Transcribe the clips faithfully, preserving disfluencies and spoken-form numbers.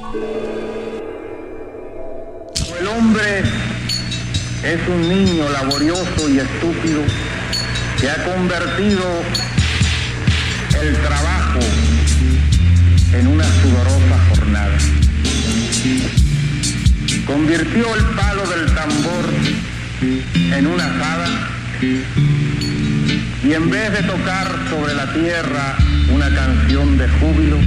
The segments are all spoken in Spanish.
El hombre es un niño laborioso y estúpido que ha convertido el trabajo en una sudorosa jornada. Convirtió el palo del tambor en una azada y en vez de tocar sobre la tierra una canción de júbilo,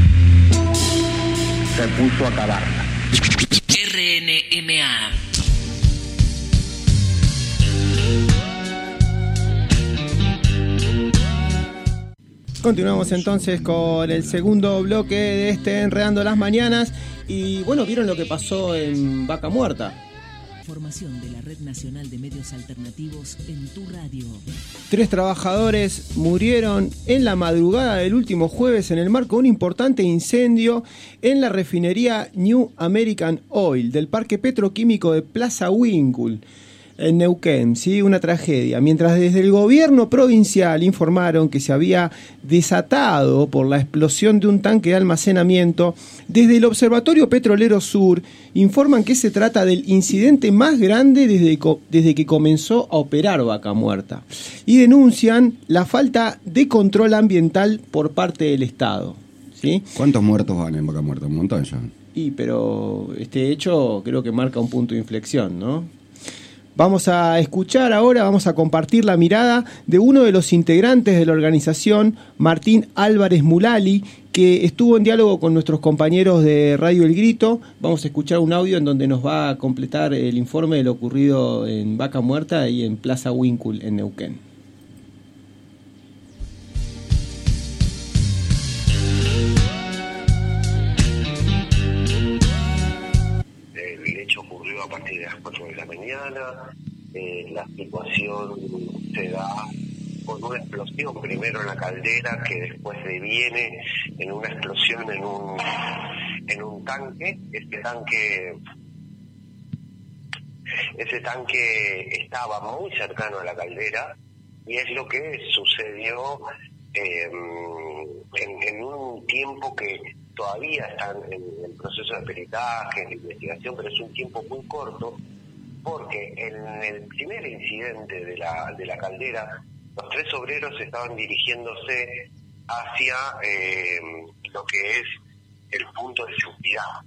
se puso a cavarla. R N M A. Continuamos entonces con el segundo bloque de este Enredando las Mañanas. Y bueno, ¿vieron lo que pasó en Vaca Muerta? Información de la Red Nacional de Medios Alternativos en tu radio. Tres trabajadores murieron en la madrugada del último jueves en el marco de un importante incendio en la refinería New American Oil del parque petroquímico de Plaza Winkle, en Neuquén, ¿sí? Una tragedia. Mientras desde el gobierno provincial informaron que se había desatado por la explosión de un tanque de almacenamiento, desde el Observatorio Petrolero Sur informan que se trata del incidente más grande desde, desde que comenzó a operar Vaca Muerta y denuncian la falta de control ambiental por parte del Estado, ¿sí? ¿Cuántos muertos van en Vaca Muerta? Un montón ya. Y pero este hecho creo que marca un punto de inflexión, ¿no? Vamos a escuchar ahora, vamos a compartir la mirada de uno de los integrantes de la organización, Martín Álvarez Mulali, que estuvo en diálogo con nuestros compañeros de Radio El Grito. Vamos a escuchar un audio en donde nos va a completar el informe de lo ocurrido en Vaca Muerta y en Plaza Winkle, en Neuquén. El hecho ocurrió a partir de las cuatro de la mañana. Eh, la situación se da con una explosión primero en la caldera, que después deviene en una explosión en un en un tanque. Este tanque ese tanque estaba muy cercano a la caldera y es lo que sucedió eh, en, en un tiempo que todavía están en el proceso de peritaje, de investigación, pero es un tiempo muy corto, porque en el primer incidente de la de la caldera, los tres obreros estaban dirigiéndose hacia eh, lo que es el punto de seguridad.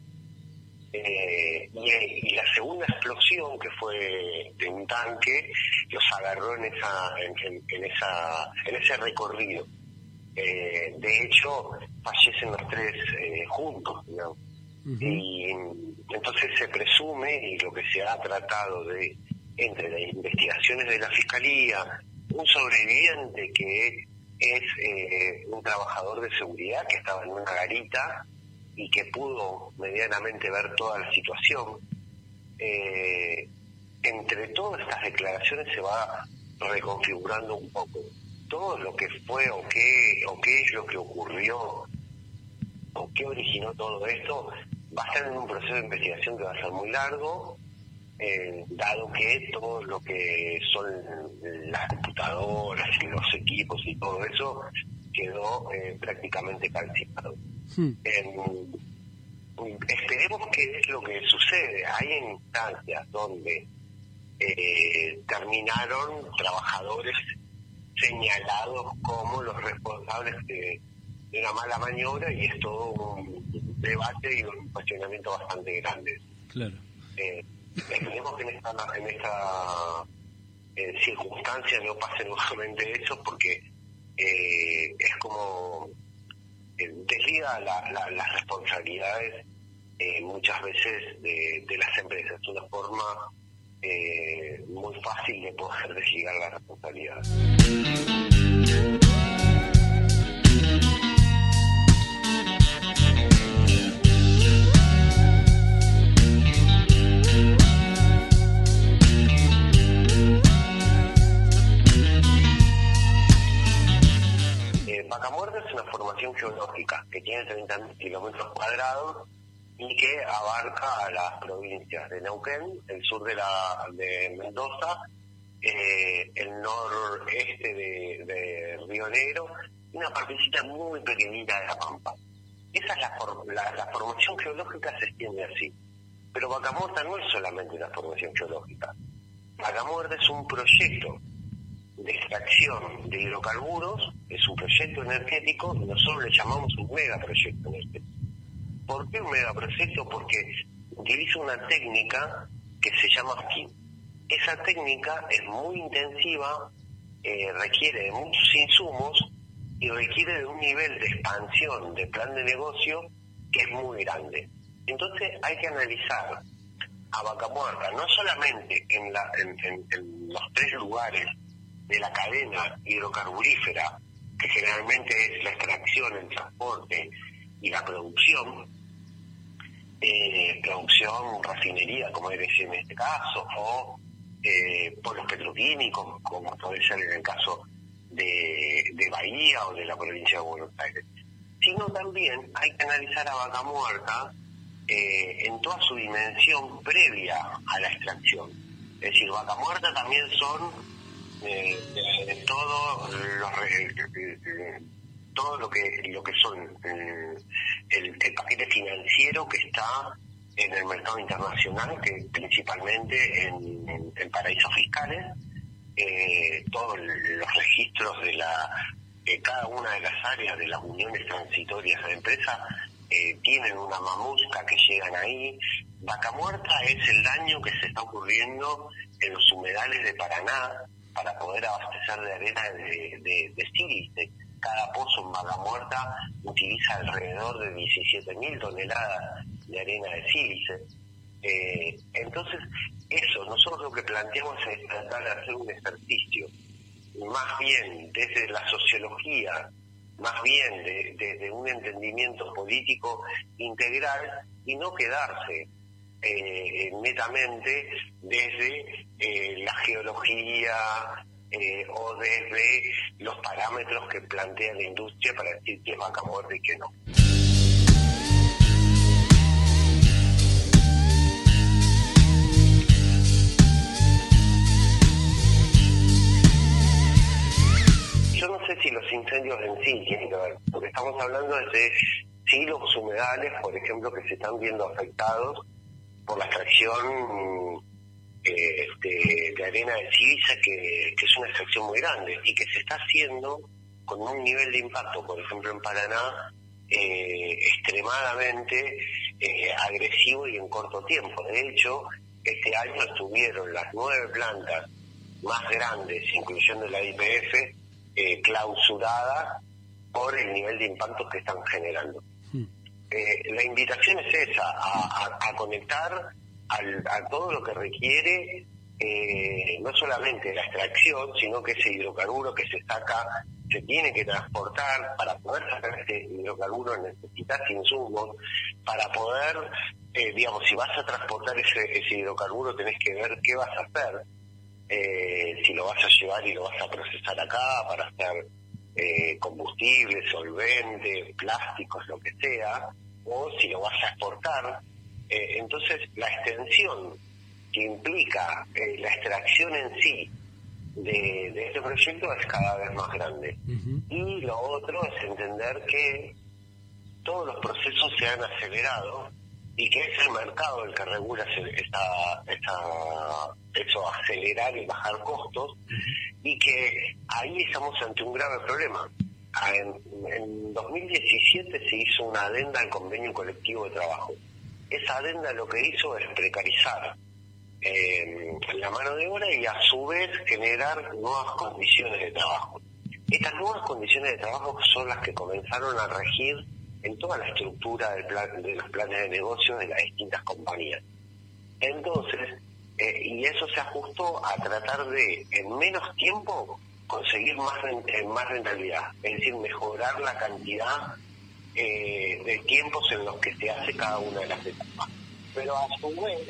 Eh, y, y la segunda explosión, que fue de un tanque, los agarró en esa en, en, en esa en ese recorrido. Eh, de hecho, fallecen los tres eh, juntos, ¿no? Uh-huh. Y entonces se presume, y lo que se ha tratado de, entre las investigaciones de la Fiscalía, un sobreviviente que es eh, un trabajador de seguridad que estaba en una garita y que pudo medianamente ver toda la situación. Eh, entre todas estas declaraciones se va reconfigurando un poco todo lo que fue o qué o qué es lo que ocurrió o qué originó todo esto. Va a estar en un proceso de investigación que va a ser muy largo, eh, dado que todo lo que son las computadoras y los equipos y todo eso quedó eh, prácticamente calcinado. Hmm. Eh, esperemos qué es lo que sucede. Hay instancias donde eh, terminaron trabajadores señalados como los responsables de, de una mala maniobra, y es todo un debate y un cuestionamiento bastante grande. Claro. Eh, esperemos que en esta, en esta eh, circunstancia no pase nuevamente eso, porque eh, es como eh, desliga la, la, las responsabilidades eh, muchas veces de, de las empresas. Es una forma eh, muy fácil de poder desligar las responsabilidades. Vaca Muerta es una formación geológica que tiene treinta mil kilómetros cuadrados y que abarca a las provincias de Neuquén, el sur de la de Mendoza, eh, el noreste de, de Río Negro y una partecita muy pequeñita de La Pampa. esa es la, for, la, la formación geológica se extiende así. Pero Vaca Muerta no es solamente una formación geológica. Vaca Muerta es un proyecto de extracción de hidrocarburos, es un proyecto energético, y nosotros le llamamos un megaproyecto energético. ¿Por qué un megaproyecto? Porque utiliza una técnica que se llama fracking. Esa técnica es muy intensiva, eh, requiere de muchos insumos y requiere de un nivel de expansión de plan de negocio que es muy grande. Entonces hay que analizar a Vaca Muerta no solamente en, la, en, en, en los tres lugares de la cadena hidrocarburífera, que generalmente es la extracción, el transporte y la producción, eh, producción, refinería, como es en este caso, o eh, polos petroquímicos, como puede ser en el caso de, de Bahía o de la provincia de Buenos Aires, sino también hay que analizar a Vaca Muerta eh, en toda su dimensión previa a la extracción. Es decir, Vaca Muerta también son eh, de, de todo los eh, todo lo que lo que son eh, el, el paquete financiero que está en el mercado internacional, que principalmente en, en, en paraísos fiscales, eh, todos los registros de la de cada una de las áreas de las uniones transitorias de empresas eh, tienen una mamusca que llegan ahí. Vaca Muerta es el daño que se está ocurriendo en los humedales de Paraná para poder abastecer de arena de, de, de sílice. Cada pozo en Vaca Muerta utiliza alrededor de diecisiete mil toneladas de arena de sílice. Eh, entonces, eso, nosotros lo que planteamos es tratar de hacer un ejercicio, más bien desde la sociología, más bien de, desde un entendimiento político integral, y no quedarse eh, netamente desde eh, la geología, Eh, o desde los parámetros que plantea la industria para decir que es Vaca Muerta y que no. Yo no sé si los incendios en sí tienen que ver, porque estamos hablando de sí los humedales, por ejemplo, que se están viendo afectados por la extracción Eh, este, de arena de sílice, que, que es una extracción muy grande y que se está haciendo con un nivel de impacto, por ejemplo en Paraná, eh, extremadamente eh, agresivo y en corto tiempo. De hecho, este año estuvieron las nueve plantas más grandes, incluyendo la I P F, eh, clausuradas por el nivel de impactos que están generando. Hmm. Eh, la invitación es esa, a, a, a conectar Al, a todo lo que requiere eh, no solamente la extracción, sino que ese hidrocarburo que se saca se tiene que transportar. Para poder sacar ese hidrocarburo necesitas insumos para poder, eh, digamos, si vas a transportar ese, ese hidrocarburo tenés que ver qué vas a hacer, eh, si lo vas a llevar y lo vas a procesar acá para hacer eh, combustible, solvente, plásticos, lo que sea, o si lo vas a exportar. Eh, entonces, la extensión que implica eh, la extracción en sí de, de este proyecto es cada vez más grande. Uh-huh. Y lo otro es entender que todos los procesos se han acelerado y que es el mercado el que regula esta, esta, eso, acelerar y bajar costos, uh-huh. y que ahí estamos ante un grave problema. En, en dos mil diecisiete se hizo una adenda al convenio colectivo de trabajo. Esa adenda lo que hizo es precarizar eh, la mano de obra y a su vez generar nuevas condiciones de trabajo. Estas nuevas condiciones de trabajo son las que comenzaron a regir en toda la estructura del plan, de los planes de negocio de las distintas compañías. Entonces, eh, y eso se ajustó a tratar de, en menos tiempo, conseguir más, rent- más rentabilidad, es decir, mejorar la cantidad Eh, de tiempos en los que se hace cada una de las etapas. Pero a su vez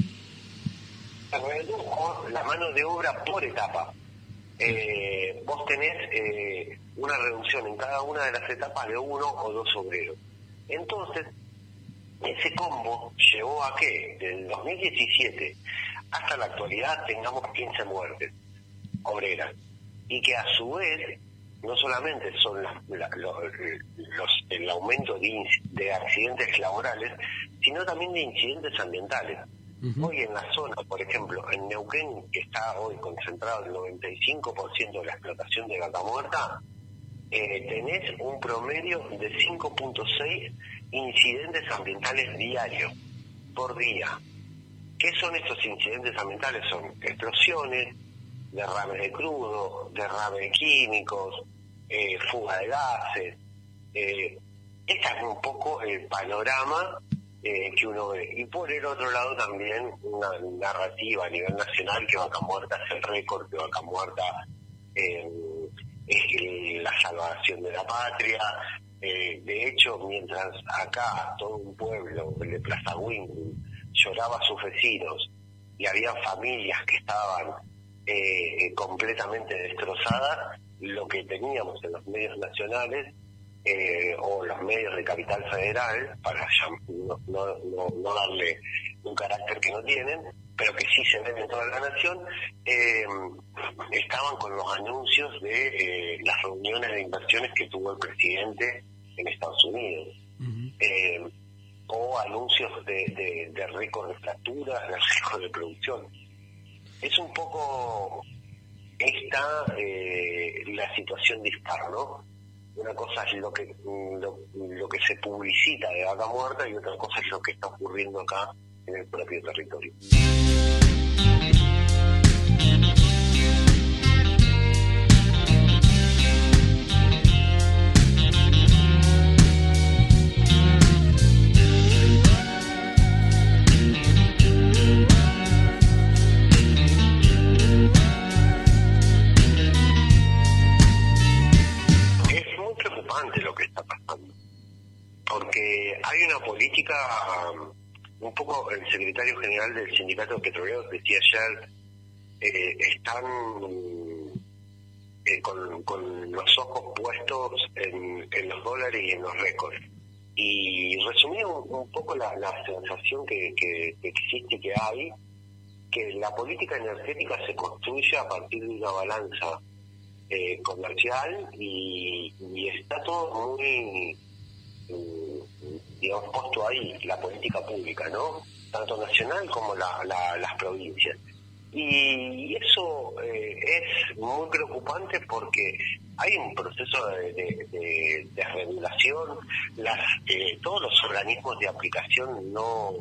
se redujo la mano de obra por etapa. Eh, vos tenés eh, una reducción en cada una de las etapas de uno o dos obreros. Entonces, ese combo llevó a que del dos mil diecisiete hasta la actualidad tengamos quince muertes obreras, y que a su vez no solamente son la, la, los, los, el aumento de, de accidentes laborales, sino también de incidentes ambientales. Uh-huh. Hoy en la zona, por ejemplo, en Neuquén, que está hoy concentrado el noventa y cinco por ciento de la explotación de vaca muerta, eh, tenés un promedio de cinco punto seis incidentes ambientales diarios, por día. ¿Qué son estos incidentes ambientales? Son explosiones, derrames de crudo, derrames de químicos, eh, fuga de gases. Eh, este es un poco el panorama eh, que uno ve. Y por el otro lado también una narrativa a nivel nacional que Vaca Muerta es el récord, que Vaca Muerta eh, es la salvación de la patria. Eh, de hecho, mientras acá todo un pueblo, el de Plaza Winkle, lloraba a sus vecinos y había familias que estaban eh, completamente destrozadas, lo que teníamos en los medios nacionales eh, o los medios de Capital Federal, para no, no, no, no darle un carácter que no tienen, pero que sí se ven en toda la nación, eh, estaban con los anuncios de eh, las reuniones de inversiones que tuvo el presidente en Estados Unidos. Uh-huh. eh, o anuncios de, de, de récord de fracturas, de récord de producción. Es un poco esta eh, la situación dispar, ¿no? Una cosa es lo que lo, lo que se publicita de Vaca Muerta y otra cosa es lo que está ocurriendo acá en el propio territorio. Lo que está pasando, porque hay una política, um, un poco el secretario general del Sindicato de Petroleros decía ayer, eh, están eh, con, con los ojos puestos en, en los dólares y en los récords, y resumía un, un poco la, la sensación que, que, que existe, que hay, que la política energética se construye a partir de una balanza Eh, comercial y, y está todo muy eh, digamos puesto ahí, la política pública, ¿no? Tanto nacional como la, la, las provincias, y eso eh, es muy preocupante porque hay un proceso de, de, de, de regulación. Las, eh, todos los organismos de aplicación no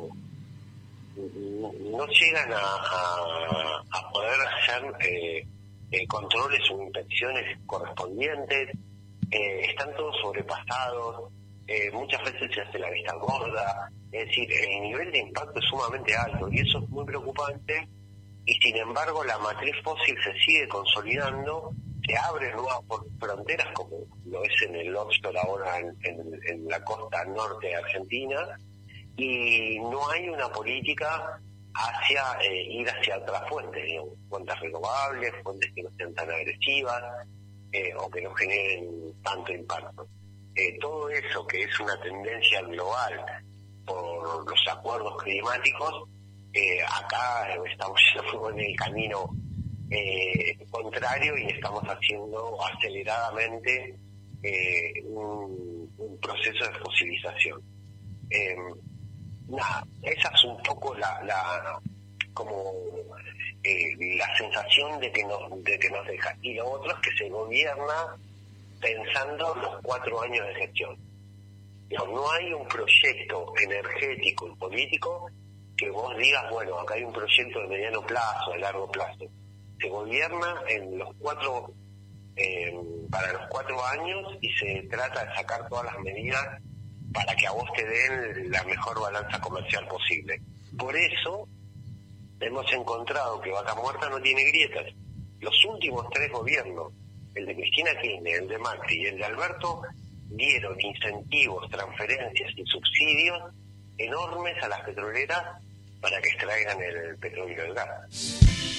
no llegan a, a, a poder hacer eh, Eh, controles o inspecciones correspondientes, eh, están todos sobrepasados, eh, muchas veces se hace la vista gorda, es decir, el nivel de impacto es sumamente alto y eso es muy preocupante, y sin embargo la matriz fósil se sigue consolidando, se abren nuevas fronteras como lo es en el offshore ahora en, en, en la costa norte de Argentina, y no hay una política hacia eh, ir hacia otras fuentes, digamos, fuentes renovables, fuentes que no sean tan agresivas eh, o que no generen tanto impacto. Eh, todo eso que es una tendencia global por los acuerdos climáticos, eh, acá estamos en el camino eh, contrario y estamos haciendo aceleradamente eh, un, un proceso de fosilización. Eh, Nada, esa es un poco la, la como eh, la sensación de que nos de que nos deja, y lo otro es que se gobierna pensando los cuatro años de gestión. No, no hay un proyecto energético y político que vos digas, bueno, acá hay un proyecto de mediano plazo, de largo plazo. Se gobierna en los cuatro eh, para los cuatro años y se trata de sacar todas las medidas para que a vos te den la mejor balanza comercial posible. Por eso hemos encontrado que Vaca Muerta no tiene grietas. Los últimos tres gobiernos, el de Cristina Kirchner, el de Macri y el de Alberto, dieron incentivos, transferencias y subsidios enormes a las petroleras para que extraigan el petróleo y el gas.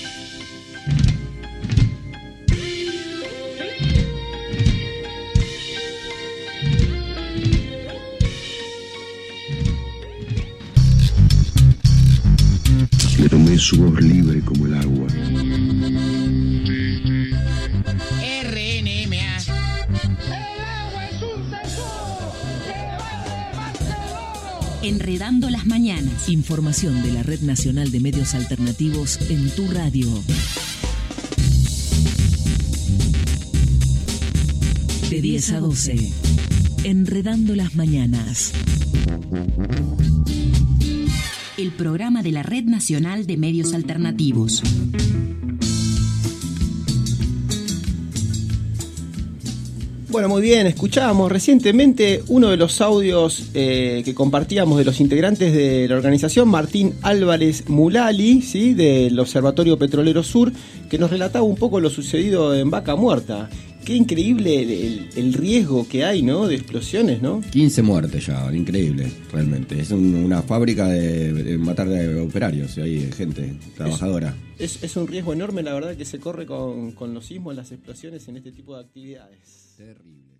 Le tomé su voz libre como el agua. R N M A Enredando las mañanas. Información de la Red Nacional de Medios Alternativos en tu radio. De diez a doce. Enredando las mañanas. El programa de la Red Nacional de Medios Alternativos. Bueno, muy bien, escuchábamos recientemente uno de los audios eh, que compartíamos de los integrantes de la organización, Martín Álvarez Mulali, ¿sí?, del Observatorio Petrolero Sur, que nos relataba un poco lo sucedido en Vaca Muerta. Qué increíble el, el, el riesgo que hay, ¿no?, de explosiones, ¿no? quince muertes ya, increíble, realmente. Es un, una fábrica de, de matar de operarios, hay gente trabajadora. Es, es, es un riesgo enorme, la verdad, que se corre con, con los sismos, las explosiones en este tipo de actividades. Terrible.